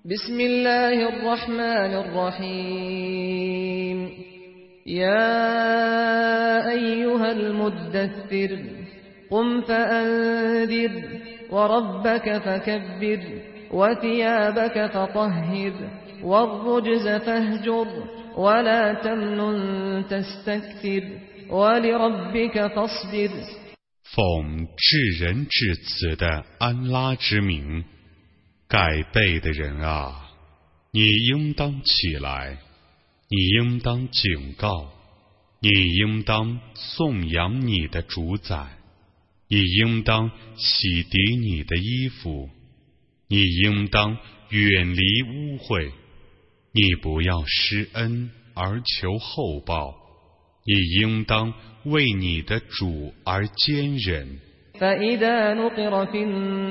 بسم الله الرحمن الرحيم يا أيها المدثر قم فأنذر وربك فكبر وثيابك فطهر والرجز فاهجر ولا تمنن تستكثر ولربك فاصبر 奉至仁至慈的安拉之名，盖被的人啊，你应当起来，你应当警告，你应当颂扬你的主宰，你应当洗涤你的衣服，你应当远离污秽，你不要施恩而求厚报，你应当为你的主而坚忍。 فإذا نقر في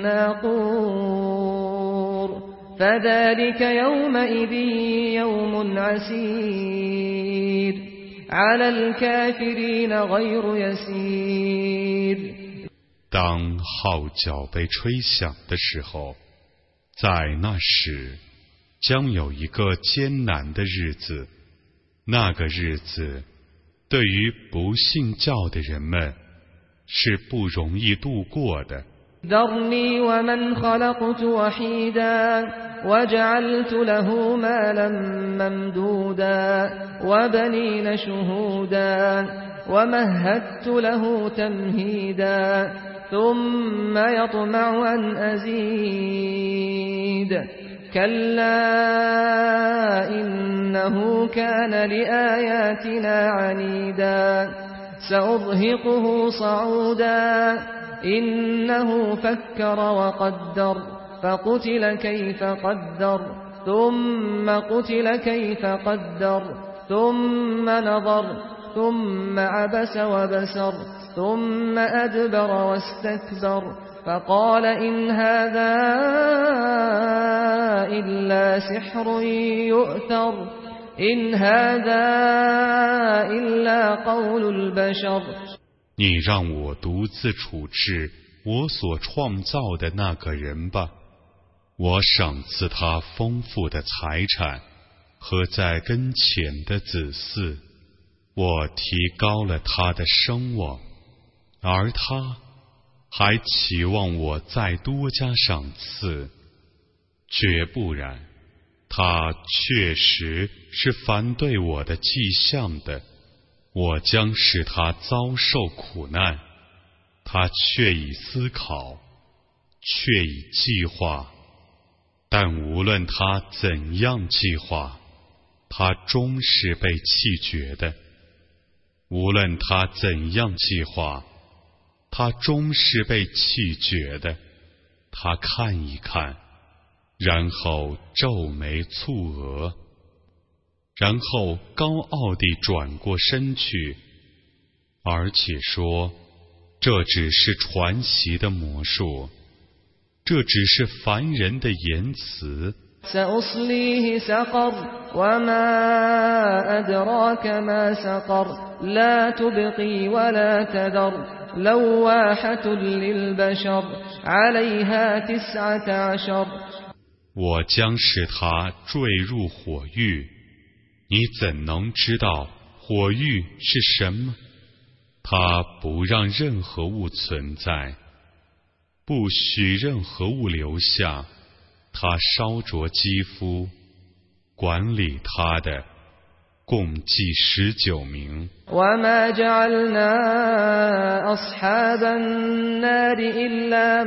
الناقور فذلك يومئذ يوم عسير على الكافرين غير يسير 当号角被吹响的时候，在那时将有一个艰难的日子，那个日子对于不信教的人们是不容易度过的。 ذرني ومن خلقت وحيدا وجعلت له مالا ممدودا وبنين شهودا ومهدت له تمهيدا ثم يطمع أن أزيد كلا إنه كان لآياتنا عنيدا سأرهقه صعودا إنه فكر وقدر فقتل كيف قدر ثم قتل كيف قدر ثم نظر ثم عبس وبسر ثم أدبر واستكبر فقال إن هذا إلا سحر يؤثر إن هذا إلا قول البشر 你让我独自处置我所创造的那个人吧，我赏赐他丰富的财产和在跟前的子嗣，我提高了他的声望，而他还期望我再多加赏赐，绝不然，他确实是反对我的迹象的，我将使他遭受苦难，他却已思考，却已计划，但无论他怎样计划，他终是被弃绝的，无论他怎样计划，他终是被弃绝的。他看一看，然后皱眉蹙额，然后高傲地转过身去，而且说，这只是传习的魔术，这只是凡人的言辞。 سأصليه سقر وما أدراك ما سقر لا تبقي ولا تذر لواحة للبشر عليها 19 我将使他坠入火狱，你怎能知道火狱是什么？它不让任何物存在，不许任何物留下，它烧灼肌肤，管理它的共计19名。 وما جعلنا أصحاب النار إلا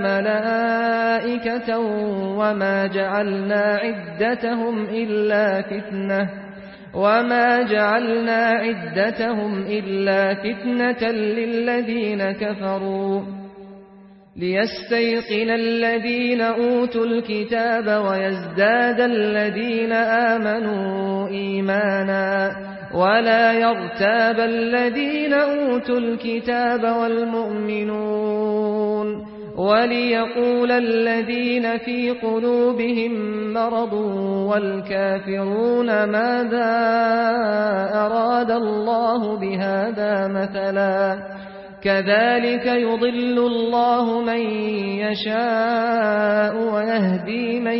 ملائكة وما جعلنا عدتهم إلا فتنة للذين كفروا ليستيقن الذين أوتوا الكتاب ويزداد الذين آمنوا إيمانا ولا يرتاب الذين أوتوا الكتاب والمؤمنون وليقول الذين في قلوبهم مرض والكافرون ماذا أراد الله بهذا مثلا كذلك يضل الله من يشاء ويهدي من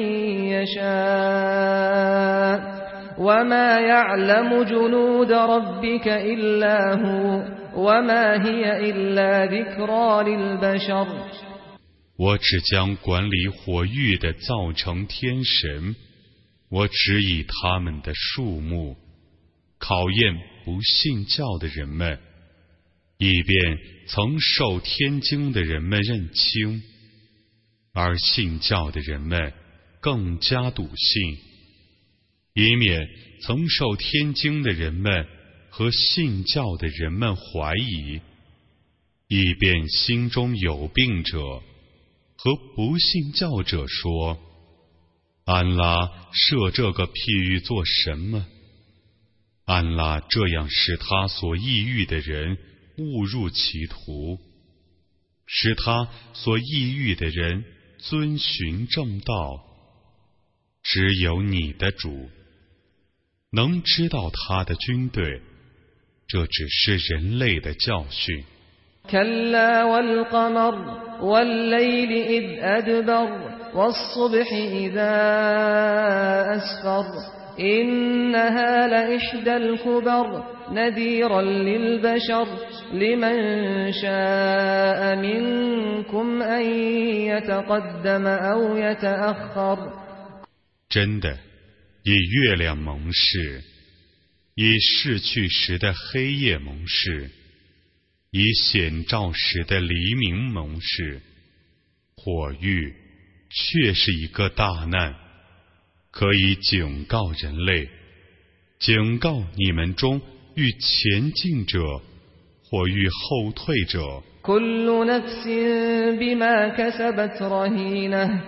يشاء وما يعلم جنود ربك إلا هو وما هي إلا ذكرى للبشر 我只将管理火域的造成天神，我只以他们的数目考验不信教的人们，以便曾受天经的人们认清，而信教的人们更加笃信，以免曾受天经的人们和信教的人们怀疑，以便心中有病者和不信教者说，安拉设这个譬喻做什么？安拉这样使他所抑郁的人误入歧途，使他所抑郁的人遵循正道。只有你的主能知道他的军队，这只是人类的教训。 كلا والقمر والليل إذ أدبر والصبح إذا أسفر إنها لإحدى الكبر نذيرا للبشر لمن شاء منكم أن يتقدم أو يتأخر 真的，以月亮盟誓，以逝去时的黑夜盟誓，以显照时的黎明盟誓，火域却是一个大难，可以警告人类，警告你们中欲前进者或欲后退者。 كل نفس بما كسبت رهينة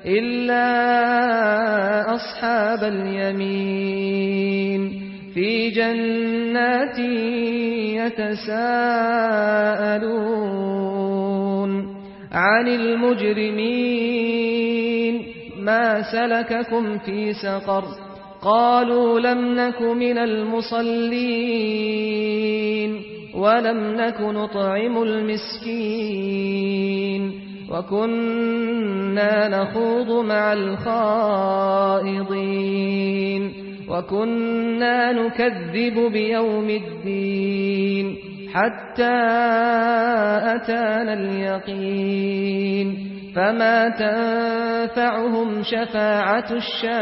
إلا أصحاب اليمين في جنات يتساءلون عن المجرمين ما سلككم في سقر قالوا لم نك من المصلين ولم نك نطعم المسكين وكنا نخوض مع الخائضين وكنا نكذب بيوم الدين حتى أتانا اليقين فما تنفعهم شفاعة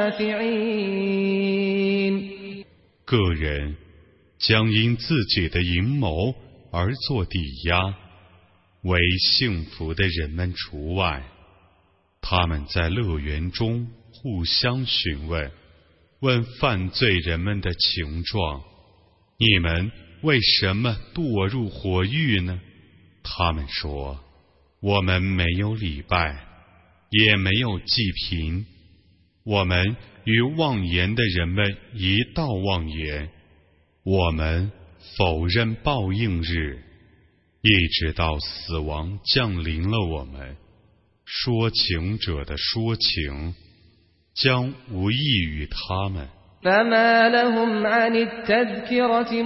الشافعين 个人将因自己的阴谋而做抵押，为幸福的人们除外。他们在乐园中互相询问，问犯罪人们的情状，你们为什么堕入火狱呢？他们说，我们没有礼拜，也没有祭品，我们与妄言的人们一道妄言，我们否认报应日，一直到死亡降临了我们，说情者的说情将无益于他们。 فما لهم عن التذكرة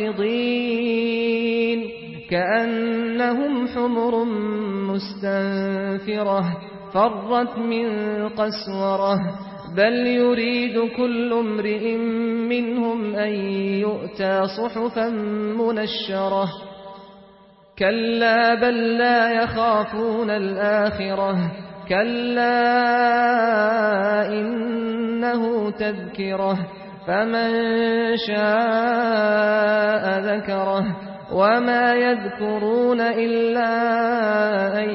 معرضين كأنهم حمر مستنفرة فرت من قسورة بل يريد كل امرئ منهم أن يؤتى صحفا منشرة كلا بل لا يخافون الآخرة كلا إنه تذكرة فمن شاء ذكره وما يذكرون إلا أن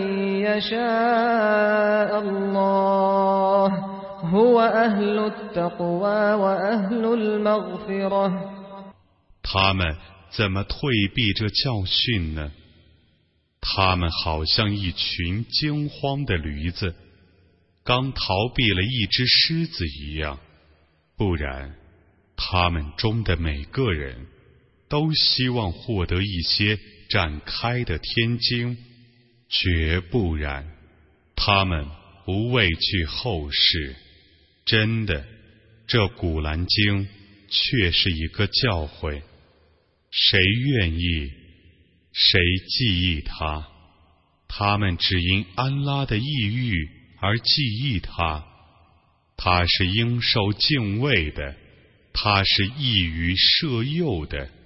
يشاء الله هو أهل التقوى وأهل المغفرة 他们怎么退避这教训呢？他们好像一群惊慌的驴子，刚逃避了一只狮子一样。不然，他们中的每个人都希望获得一些展开的天经，绝不然，他们不畏惧后世。真的，这古兰经却是一个教诲，谁愿意谁记忆他？他们只因安拉的抑郁而记忆他。他是应受敬畏的，他是易于摄诱的。